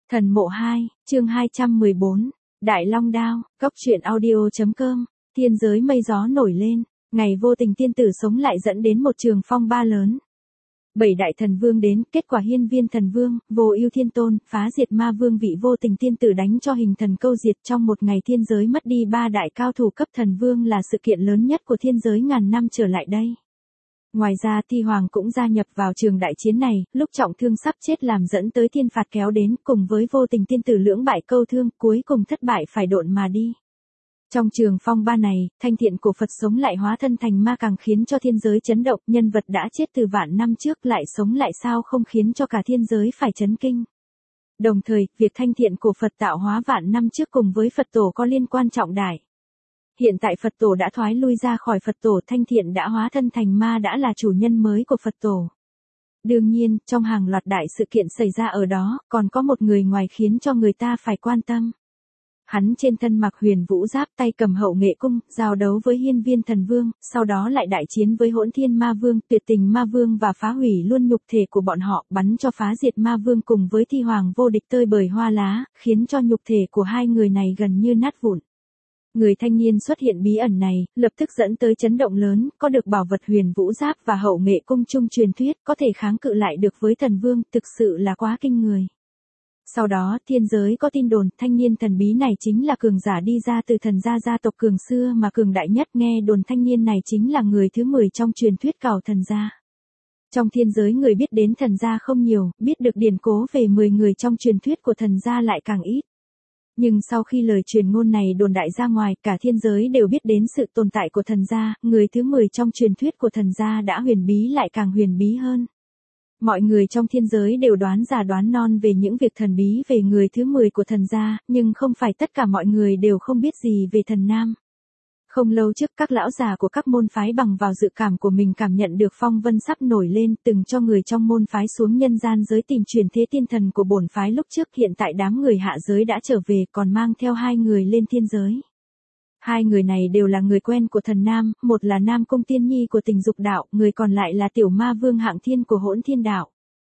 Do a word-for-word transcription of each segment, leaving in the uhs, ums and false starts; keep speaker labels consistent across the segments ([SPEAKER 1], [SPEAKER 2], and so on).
[SPEAKER 1] Thần mộ hai, chương hai trăm mười bốn, Đại Long Đao, Cốc truyện audio.com, thiên giới mây gió nổi lên, ngày vô tình tiên tử sống lại dẫn đến một trường phong ba lớn. Bảy đại thần vương đến, kết quả hiên viên thần vương, vô ưu thiên tôn, phá diệt ma vương vị vô tình tiên tử đánh cho hình thần câu diệt. Trong một ngày thiên giới mất đi ba đại cao thủ cấp thần vương là sự kiện lớn nhất của thiên giới ngàn năm trở lại đây. Ngoài ra Thi Hoàng cũng gia nhập vào trường đại chiến này, lúc trọng thương sắp chết làm dẫn tới thiên phạt kéo đến, cùng với vô tình tiên tử lưỡng bại câu thương, cuối cùng thất bại phải độn mà đi. Trong trường phong ba này, thanh thiện của Phật sống lại hóa thân thành ma càng khiến cho thiên giới chấn động, nhân vật đã chết từ vạn năm trước lại sống lại sao không khiến cho cả thiên giới phải chấn kinh. Đồng thời, việc thanh thiện của Phật tạo hóa vạn năm trước cùng với Phật tổ có liên quan trọng đại. Hiện tại Phật tổ đã thoái lui ra khỏi Phật tổ, thanh thiện đã hóa thân thành ma đã là chủ nhân mới của Phật tổ. Đương nhiên, trong hàng loạt đại sự kiện xảy ra ở đó, còn có một người ngoài khiến cho người ta phải quan tâm. Hắn trên thân mặc huyền vũ giáp, tay cầm hậu nghệ cung, giao đấu với hiên viên thần vương, sau đó lại đại chiến với hỗn thiên ma vương, tuyệt tình ma vương và phá hủy luôn nhục thể của bọn họ, bắn cho phá diệt ma vương cùng với Thi Hoàng vô địch tơi bời hoa lá, khiến cho nhục thể của hai người này gần như nát vụn. Người thanh niên xuất hiện bí ẩn này, lập tức dẫn tới chấn động lớn, có được bảo vật huyền vũ giáp và hậu nghệ cung chung truyền thuyết, có thể kháng cự lại được với thần vương, thực sự là quá kinh người. Sau đó, thiên giới có tin đồn, thanh niên thần bí này chính là cường giả đi ra từ thần gia gia tộc cường xưa mà cường đại nhất, nghe đồn thanh niên này chính là người thứ mười trong truyền thuyết cào thần gia. Trong thiên giới người biết đến thần gia không nhiều, biết được điển cố về mười người trong truyền thuyết của thần gia lại càng ít. Nhưng sau khi lời truyền ngôn này đồn đại ra ngoài, cả thiên giới đều biết đến sự tồn tại của thần gia, người thứ mười trong truyền thuyết của thần gia đã huyền bí lại càng huyền bí hơn. Mọi người trong thiên giới đều đoán già đoán non về những việc thần bí về người thứ mười của thần gia, nhưng không phải tất cả mọi người đều không biết gì về thần nam. Không lâu trước các lão già của các môn phái bằng vào dự cảm của mình cảm nhận được phong vân sắp nổi lên, từng cho người trong môn phái xuống nhân gian giới tìm truyền thế tiên thần của bổn phái lúc trước, hiện tại đám người hạ giới đã trở về còn mang theo hai người lên thiên giới. Hai người này đều là người quen của thần nam, một là Nam Cung Tiên Nhi của Tình Dục Đạo, người còn lại là tiểu ma vương Hạng Thiên của Hỗn Thiên Đạo.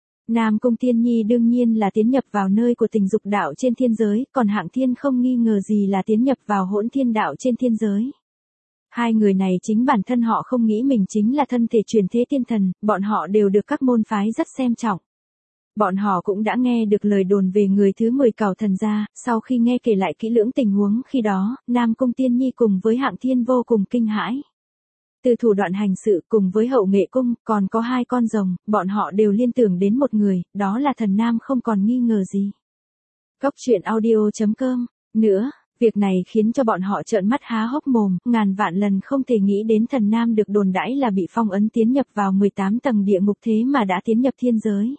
[SPEAKER 1] Nam Cung Tiên Nhi đương nhiên là tiến nhập vào nơi của Tình Dục Đạo trên thiên giới, còn Hạng Thiên không nghi ngờ gì là tiến nhập vào Hỗn Thiên Đạo trên thiên giới. Hai người này chính bản thân họ không nghĩ mình chính là thân thể truyền thế tiên thần, bọn họ đều được các môn phái rất xem trọng. Bọn họ cũng đã nghe được lời đồn về người thứ mười cào thần gia, sau khi nghe kể lại kỹ lưỡng tình huống khi đó, Nam Cung Tiên Nhi cùng với Hạng Thiên vô cùng kinh hãi. Từ thủ đoạn hành sự cùng với hậu nghệ cung, còn có hai con rồng, bọn họ đều liên tưởng đến một người, đó là thần nam không còn nghi ngờ gì. Cốc truyện audio.com, nữa. Việc này khiến cho bọn họ trợn mắt há hốc mồm, ngàn vạn lần không thể nghĩ đến thần nam được đồn đãi là bị phong ấn tiến nhập vào mười tám tầng địa ngục thế mà đã tiến nhập thiên giới.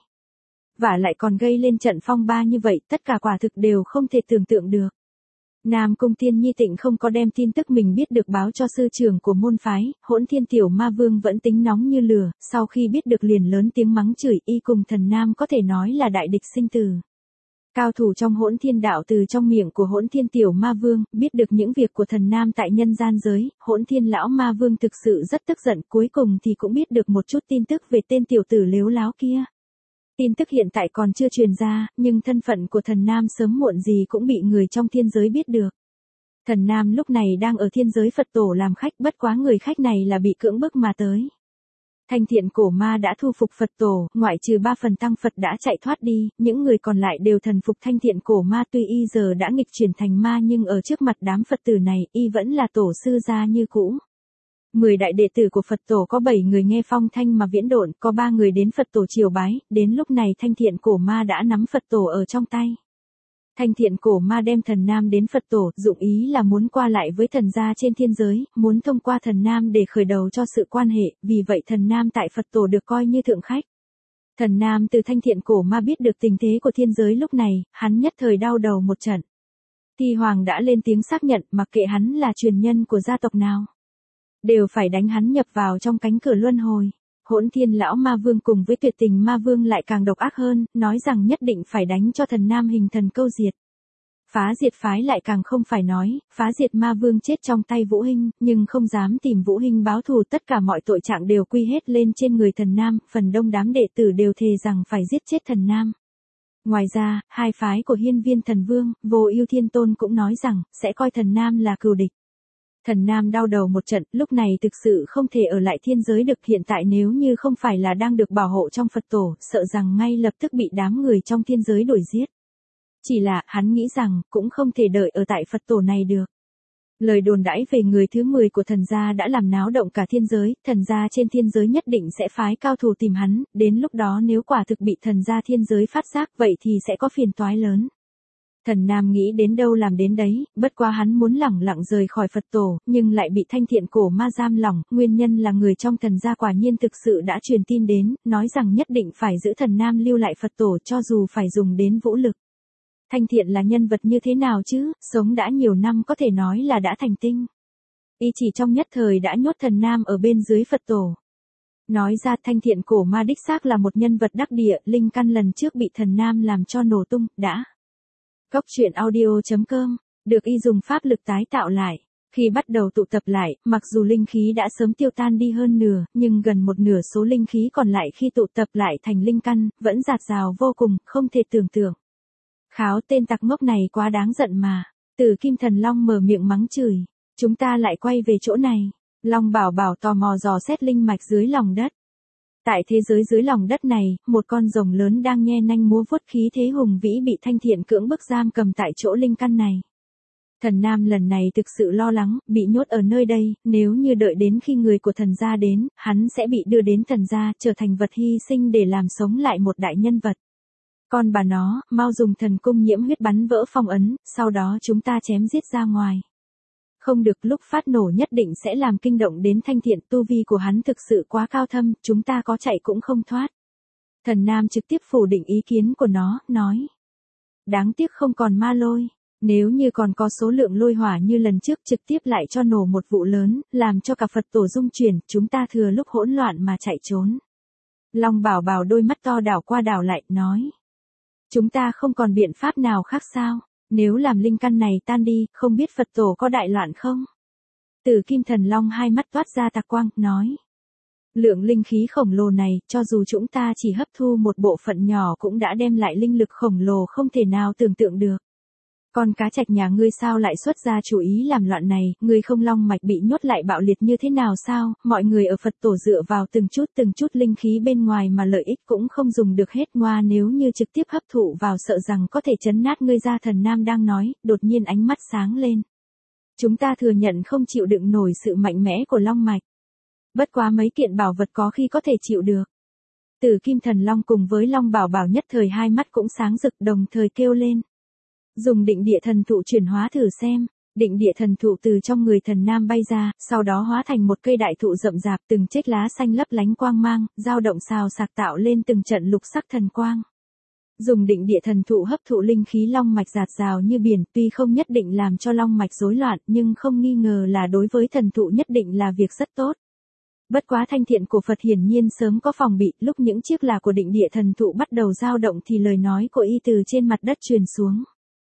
[SPEAKER 1] Và lại còn gây lên trận phong ba như vậy, tất cả quả thực đều không thể tưởng tượng được. Nam Cung Tiên Nhi Tịnh không có đem tin tức mình biết được báo cho sư trưởng của môn phái, Hỗn Thiên tiểu ma vương vẫn tính nóng như lửa, sau khi biết được liền lớn tiếng mắng chửi, y cùng thần nam có thể nói là đại địch sinh tử. Cao thủ trong Hỗn Thiên Đạo từ trong miệng của Hỗn Thiên tiểu ma vương, biết được những việc của thần nam tại nhân gian giới, Hỗn Thiên lão ma vương thực sự rất tức giận, cuối cùng thì cũng biết được một chút tin tức về tên tiểu tử lếu láo kia. Tin tức hiện tại còn chưa truyền ra, nhưng thân phận của thần nam sớm muộn gì cũng bị người trong thiên giới biết được. Thần nam lúc này đang ở thiên giới Phật tổ làm khách, bất quá người khách này là bị cưỡng bức mà tới. Thanh thiện cổ ma đã thu phục Phật tổ, ngoại trừ ba phần tăng Phật đã chạy thoát đi, những người còn lại đều thần phục thanh thiện cổ ma, tuy y giờ đã nghịch chuyển thành ma nhưng ở trước mặt đám Phật tử này, y vẫn là tổ sư gia như cũ. Mười đại đệ tử của Phật tổ có bảy người nghe phong thanh mà viễn độn, có ba người đến Phật tổ triều bái, đến lúc này thanh thiện cổ ma đã nắm Phật tổ ở trong tay. Thanh thiện cổ ma đem thần nam đến Phật tổ, dụng ý là muốn qua lại với thần gia trên thiên giới, muốn thông qua thần nam để khởi đầu cho sự quan hệ, vì vậy thần nam tại Phật tổ được coi như thượng khách. Thần nam từ thanh thiện cổ ma biết được tình thế của thiên giới lúc này, hắn nhất thời đau đầu một trận. Thi Hoàng đã lên tiếng xác nhận, mặc kệ hắn là truyền nhân của gia tộc nào, đều phải đánh hắn nhập vào trong cánh cửa luân hồi. Hỗn Thiên lão ma vương cùng với tuyệt tình ma vương lại càng độc ác hơn, nói rằng nhất định phải đánh cho thần nam hình thần câu diệt. Phá diệt phái lại càng không phải nói, phá diệt ma vương chết trong tay Vũ Hinh, nhưng không dám tìm Vũ Hinh báo thù, tất cả mọi tội trạng đều quy hết lên trên người thần nam, phần đông đám đệ tử đều thề rằng phải giết chết thần nam. Ngoài ra, hai phái của Hiên Viên Thần Vương, Vô Ưu Thiên Tôn cũng nói rằng, sẽ coi Thần Nam là cừu địch. Thần Nam đau đầu một trận, lúc này thực sự không thể ở lại thiên giới được, hiện tại nếu như không phải là đang được bảo hộ trong Phật tổ, sợ rằng ngay lập tức bị đám người trong thiên giới đuổi giết. Chỉ là, hắn nghĩ rằng, cũng không thể đợi ở tại Phật tổ này được. Lời đồn đãi về người thứ mười của thần gia đã làm náo động cả thiên giới, thần gia trên thiên giới nhất định sẽ phái cao thủ tìm hắn, đến lúc đó nếu quả thực bị thần gia thiên giới phát giác vậy thì sẽ có phiền toái lớn. Thần Nam nghĩ đến đâu làm đến đấy, bất quá hắn muốn lẳng lặng rời khỏi Phật tổ, nhưng lại bị Thanh Thiện Cổ Ma giam lỏng, nguyên nhân là người trong thần gia quả nhiên thực sự đã truyền tin đến, nói rằng nhất định phải giữ Thần Nam lưu lại Phật tổ cho dù phải dùng đến vũ lực. Thanh Thiện là nhân vật như thế nào chứ, sống đã nhiều năm có thể nói là đã thành tinh. Y chỉ trong nhất thời đã nhốt Thần Nam ở bên dưới Phật tổ. Nói ra Thanh Thiện Cổ Ma đích xác là một nhân vật đắc địa, linh căn lần trước bị Thần Nam làm cho nổ tung, đã. Cốc truyện audio chấm com, được y dùng pháp lực tái tạo lại. Khi bắt đầu tụ tập lại, mặc dù linh khí đã sớm tiêu tan đi hơn nửa, nhưng gần một nửa số linh khí còn lại khi tụ tập lại thành linh căn, vẫn dạt dào vô cùng, không thể tưởng tượng. Kháo, tên tặc ngốc này quá đáng giận mà. Tử Kim Thần Long mở miệng mắng chửi. Chúng ta lại quay về chỗ này. Long Bảo Bảo tò mò dò xét linh mạch dưới lòng đất. Tại thế giới dưới lòng đất này, một con rồng lớn đang nhe nanh múa vuốt, khí thế hùng vĩ bị Thanh Thiện cưỡng bức giam cầm tại chỗ linh căn này. Thần Nam lần này thực sự lo lắng, bị nhốt ở nơi đây, nếu như đợi đến khi người của thần gia đến, hắn sẽ bị đưa đến thần gia, trở thành vật hy sinh để làm sống lại một đại nhân vật. Con bà nó, mau dùng thần cung nhiễm huyết bắn vỡ phong ấn, sau đó chúng ta chém giết ra ngoài. Không được, lúc phát nổ nhất định sẽ làm kinh động đến Thanh Thiện, tu vi của hắn thực sự quá cao thâm, chúng ta có chạy cũng không thoát. Thần Nam trực tiếp phủ định ý kiến của nó, nói. Đáng tiếc không còn ma lôi. Nếu như còn có số lượng lôi hỏa như lần trước trực tiếp lại cho nổ một vụ lớn, làm cho cả Phật tổ rung chuyển, chúng ta thừa lúc hỗn loạn mà chạy trốn. Long Bảo Bảo đôi mắt to đảo qua đảo lại, nói. Chúng ta không còn biện pháp nào khác sao? Nếu làm linh căn này tan đi, không biết Phật tổ có đại loạn không? Tử Kim Thần Long hai mắt toát ra tạc quang, nói. Lượng linh khí khổng lồ này, cho dù chúng ta chỉ hấp thu một bộ phận nhỏ cũng đã đem lại linh lực khổng lồ không thể nào tưởng tượng được. Con cá trạch nhà ngươi sao lại xuất ra chủ ý làm loạn này, ngươi không long mạch bị nhốt lại bạo liệt như thế nào sao, mọi người ở Phật tổ dựa vào từng chút từng chút linh khí bên ngoài mà lợi ích cũng không dùng được hết, ngoa nếu như trực tiếp hấp thụ vào sợ rằng có thể chấn nát ngươi ra. Thần Nam đang nói, đột nhiên ánh mắt sáng lên. Chúng ta thừa nhận không chịu đựng nổi sự mạnh mẽ của long mạch. Bất quá mấy kiện bảo vật có khi có thể chịu được. Tử Kim Thần Long cùng với Long Bảo Bảo nhất thời hai mắt cũng sáng rực, đồng thời kêu lên. Dùng định địa thần thụ chuyển hóa thử xem. Định địa thần thụ từ trong người Thần Nam bay ra, sau đó hóa thành một cây đại thụ rậm rạp, từng chiếc lá xanh lấp lánh quang mang, dao động xào xạc tạo lên từng trận lục sắc thần quang. Dùng định địa thần thụ hấp thụ linh khí long mạch dạt dào như biển, tuy không nhất định làm cho long mạch rối loạn, nhưng không nghi ngờ là đối với thần thụ nhất định là việc rất tốt. Bất quá Thanh Thiện của Phật hiển nhiên sớm có phòng bị, lúc những chiếc là của định địa thần thụ bắt đầu dao động thì lời nói của y từ trên mặt đất truyền xuống.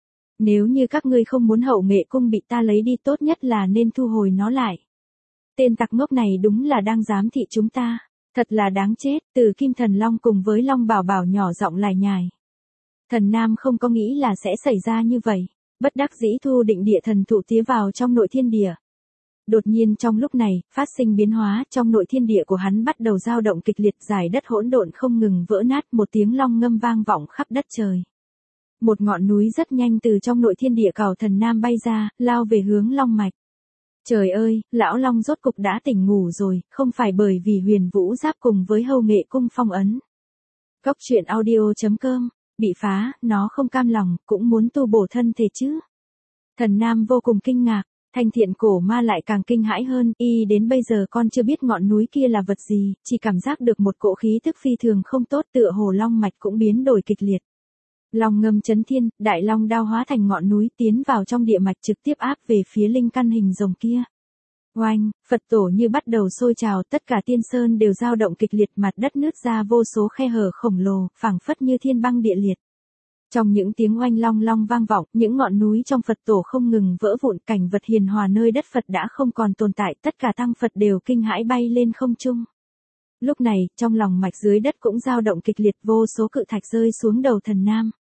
[SPEAKER 1] Nếu như các ngươi không muốn hậu nghệ cung bị ta lấy đi, tốt nhất là nên thu hồi nó lại. Tên tặc ngốc này đúng là đang giám thị chúng ta, thật là đáng chết. Tử Kim Thần Long cùng với Long Bảo Bảo nhỏ giọng lải nhải. Thần Nam không có nghĩ là sẽ xảy ra như vậy, bất đắc dĩ thu định địa thần thụ tía vào trong nội thiên địa. Đột nhiên trong lúc này, phát sinh biến hóa, trong nội thiên địa của hắn bắt đầu dao động kịch liệt, giải đất hỗn độn không ngừng vỡ nát, một tiếng long ngâm vang vọng khắp đất trời. Một ngọn núi rất nhanh từ trong nội thiên địa cào Thần Nam bay ra, lao về hướng long mạch. Trời ơi, lão long rốt cục đã tỉnh ngủ rồi, không phải bởi vì Huyền Vũ Giáp cùng với Hầu Nghệ cung phong ấn. Cốc truyện audio chấm com, bị phá, nó không cam lòng, cũng muốn tu bổ thân thể chứ. Thần Nam vô cùng kinh ngạc. Thanh Thiện Cổ Ma lại càng kinh hãi hơn, y đến bây giờ con chưa biết ngọn núi kia là vật gì, chỉ cảm giác được một cỗ khí tức phi thường không tốt, tựa hồ long mạch cũng biến đổi kịch liệt. Long ngâm chấn thiên, đại long đao hóa thành ngọn núi tiến vào trong địa mạch trực tiếp áp về phía linh căn hình rồng kia. Oanh, Phật tổ như bắt đầu sôi trào, tất cả tiên sơn đều dao động kịch liệt, mặt đất nứt ra vô số khe hở khổng lồ, phảng phất như thiên băng địa liệt. Trong những tiếng oanh long long vang vọng, những ngọn núi trong Phật tổ không ngừng vỡ vụn, cảnh vật hiền hòa nơi đất Phật đã không còn tồn tại, tất cả tăng Phật đều kinh hãi bay lên không trung. Lúc này, trong lòng mạch dưới đất cũng dao động kịch liệt, vô số cự thạch rơi xuống đầu Thần Nam.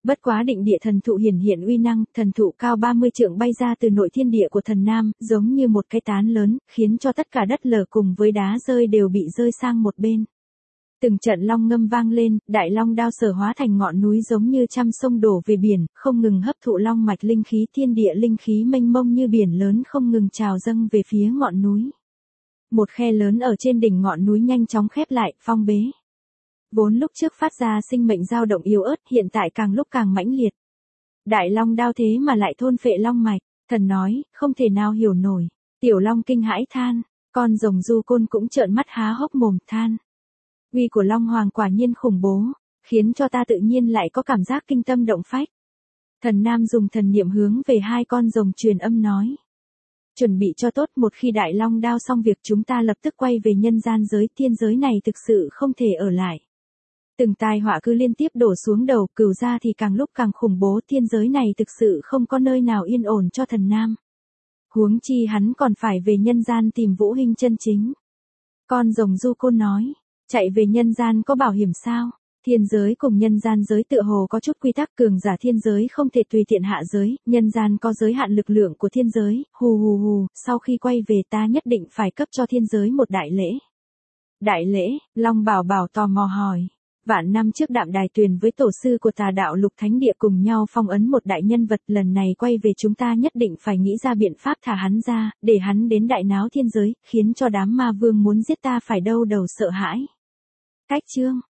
[SPEAKER 1] Bất quá định địa thần thụ hiển hiện uy năng, thần thụ cao ba mươi trượng bay ra từ nội thiên địa của thần nam, giống như một cái tán lớn, khiến cho tất cả đất lở cùng với đá rơi đều bị rơi sang một bên. Từng trận long ngâm vang lên, đại long đao sở hóa thành ngọn núi giống như trăm sông đổ về biển, không ngừng hấp thụ long mạch linh khí, thiên địa linh khí mênh mông như biển lớn không ngừng trào dâng về phía ngọn núi. Một khe lớn ở trên đỉnh ngọn núi nhanh chóng khép lại, phong bế. Vốn lúc trước phát ra sinh mệnh dao động yếu ớt, hiện tại càng lúc càng mãnh liệt. Đại long đao thế mà lại thôn phệ long mạch, thần nói, không thể nào hiểu nổi. Tiểu long kinh hãi than, con rồng du côn cũng trợn mắt há hốc mồm than. Uy của long hoàng quả nhiên khủng bố, khiến cho ta tự nhiên lại có cảm giác kinh tâm động phách. Thần nam dùng thần niệm hướng về hai con rồng truyền âm nói. Chuẩn bị cho tốt, một khi đại long đao xong việc chúng ta lập tức quay về nhân gian giới, thiên giới này thực sự không thể ở lại. Từng tai họa cứ liên tiếp đổ xuống đầu, Cửu gia thì càng lúc càng khủng bố, thiên giới này thực sự không có nơi nào yên ổn cho thần nam. Huống chi hắn còn phải về nhân gian tìm Vũ Hinh chân chính. Con rồng du côn nói, chạy về nhân gian có bảo hiểm sao? Thiên giới cùng nhân gian giới tựa hồ có chút quy tắc, cường giả thiên giới không thể tùy tiện hạ giới, nhân gian có giới hạn lực lượng của thiên giới, hù hù hù, sau khi quay về ta nhất định phải cấp cho thiên giới một đại lễ. Đại lễ, Long Bảo Bảo tò mò hỏi. Vạn năm trước Đạm Đài Tuyền với tổ sư của Tà Đạo Lục Thánh Địa cùng nhau phong ấn một đại nhân vật, lần này quay về chúng ta nhất định phải nghĩ ra biện pháp thả hắn ra, để hắn đến đại náo thiên giới, khiến cho đám ma vương muốn giết ta phải đau đầu sợ hãi. Cách chương